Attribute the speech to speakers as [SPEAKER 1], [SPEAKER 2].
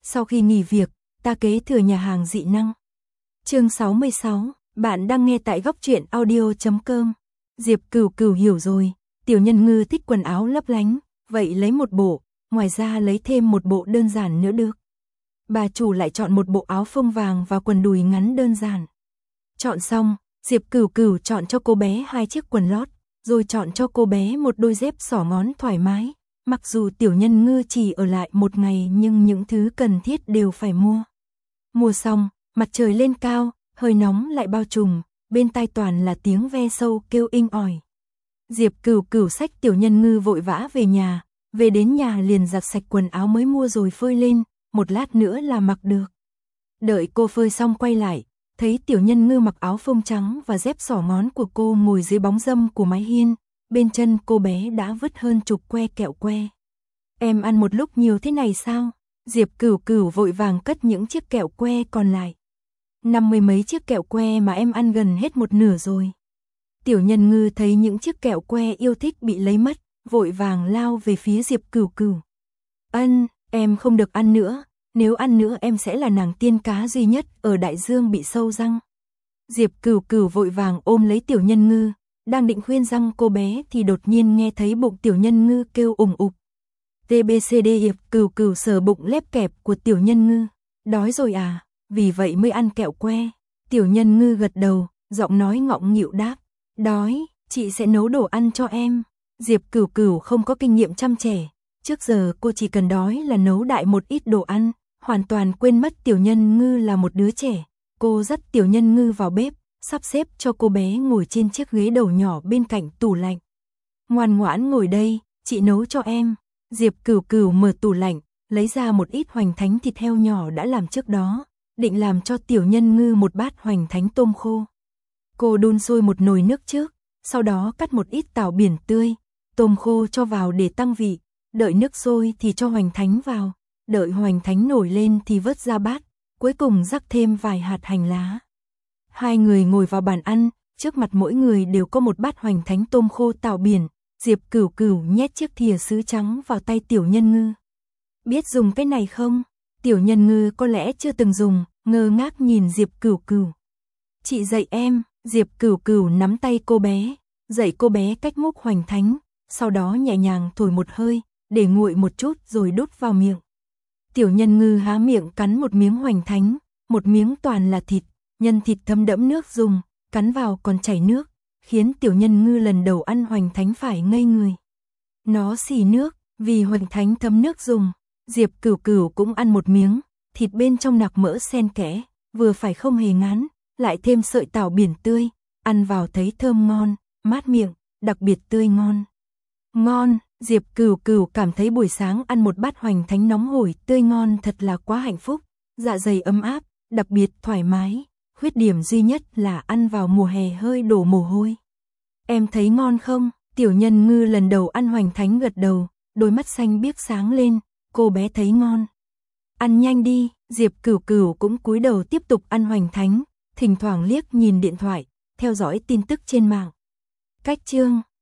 [SPEAKER 1] Sau khi nghỉ việc, ta kế thừa nhà hàng dị năng. Chương 66, bạn đang nghe tại góc truyện audio.com. Diệp Cửu Cửu hiểu rồi, tiểu nhân ngư thích quần áo lấp lánh, vậy lấy một bộ, ngoài ra lấy thêm một bộ đơn giản nữa được. Bà chủ lại chọn một bộ áo phông vàng và quần đùi ngắn đơn giản. Chọn xong, Diệp Cửu Cửu chọn cho cô bé 2 chiếc quần lót, rồi chọn cho cô bé một đôi dép xỏ ngón thoải mái. Mặc dù tiểu nhân ngư chỉ ở lại một ngày nhưng những thứ cần thiết đều phải mua. Mua xong, mặt trời lên cao, hơi nóng lại bao trùm, bên tai toàn là tiếng ve sâu kêu inh ỏi. Diệp Cửu Cửu xách tiểu nhân ngư vội vã về nhà, về đến nhà liền giặt sạch quần áo mới mua rồi phơi lên, một lát nữa là mặc được. Đợi cô phơi xong quay lại, thấy tiểu nhân ngư mặc áo phông trắng và dép xỏ ngón của cô ngồi dưới bóng râm của mái hiên, bên chân cô bé đã vứt hơn chục que kẹo que. Em ăn một lúc nhiều thế này sao? Diệp Cửu Cửu vội vàng cất những chiếc kẹo que còn lại. 50 mấy chiếc kẹo que mà em ăn gần hết một nửa rồi. Tiểu nhân ngư thấy những chiếc kẹo que yêu thích bị lấy mất, vội vàng lao về phía Diệp Cửu Cửu. Ân, em không được ăn nữa, nếu ăn nữa em sẽ là nàng tiên cá duy nhất ở đại dương bị sâu răng. Diệp Cửu Cửu vội vàng ôm lấy tiểu nhân ngư, đang định khuyên răng cô bé thì đột nhiên nghe thấy bụng tiểu nhân ngư kêu ủng ục. TBCD. Diệp Cửu Cửu sờ bụng lép kẹp của tiểu nhân ngư. Đói rồi à, vì vậy mới ăn kẹo que. Tiểu nhân ngư gật đầu, giọng nói ngọng nghịu đáp. Đói, chị sẽ nấu đồ ăn cho em. Diệp Cửu Cửu không có kinh nghiệm chăm trẻ. Trước giờ cô chỉ cần đói là nấu đại một ít đồ ăn, hoàn toàn quên mất tiểu nhân ngư là một đứa trẻ. Cô dắt tiểu nhân ngư vào bếp, sắp xếp cho cô bé ngồi trên chiếc ghế đầu nhỏ bên cạnh tủ lạnh. Ngoan ngoãn ngồi đây, chị nấu cho em. Diệp Cửu Cửu mở tủ lạnh, lấy ra một ít hoành thánh thịt heo nhỏ đã làm trước đó, định làm cho tiểu nhân ngư một bát hoành thánh tôm khô. Cô đun sôi một nồi nước trước, sau đó cắt một ít tảo biển tươi, tôm khô cho vào để tăng vị, đợi nước sôi thì cho hoành thánh vào, đợi hoành thánh nổi lên thì vớt ra bát, cuối cùng rắc thêm vài hạt hành lá. Hai người ngồi vào bàn ăn, trước mặt mỗi người đều có một bát hoành thánh tôm khô tảo biển. Diệp Cửu Cửu nhét chiếc thìa sứ trắng vào tay tiểu nhân ngư. Biết dùng cái này không? Tiểu nhân ngư có lẽ chưa từng dùng, ngơ ngác nhìn Diệp Cửu Cửu. Chị dạy em. Diệp Cửu Cửu nắm tay cô bé, dạy cô bé cách múc hoành thánh, sau đó nhẹ nhàng thổi một hơi, để nguội một chút rồi đút vào miệng. Tiểu nhân ngư há miệng cắn một miếng hoành thánh, một miếng toàn là thịt, nhân thịt thấm đẫm nước dùng, cắn vào còn chảy nước, khiến tiểu nhân ngư lần đầu ăn hoành thánh phải ngây người. Nó xì nước, vì hoành thánh thấm nước dùng. Diệp Cửu Cửu cũng ăn một miếng, thịt bên trong nạc mỡ xen kẽ, vừa phải không hề ngán, lại thêm sợi tảo biển tươi, ăn vào thấy thơm ngon, mát miệng, đặc biệt tươi ngon. Ngon, Diệp Cửu Cửu cảm thấy buổi sáng ăn một bát hoành thánh nóng hổi tươi ngon thật là quá hạnh phúc, dạ dày ấm áp, đặc biệt thoải mái. Khuyết điểm duy nhất là ăn vào mùa hè hơi đổ mồ hôi. Em thấy ngon không? Tiểu nhân ngư lần đầu ăn hoành thánh gật đầu, đôi mắt xanh biếc sáng lên, cô bé thấy ngon. Ăn nhanh đi, Diệp Cửu Cửu cũng cúi đầu tiếp tục ăn hoành thánh, thỉnh thoảng liếc nhìn điện thoại, theo dõi tin tức trên mạng. Cách chương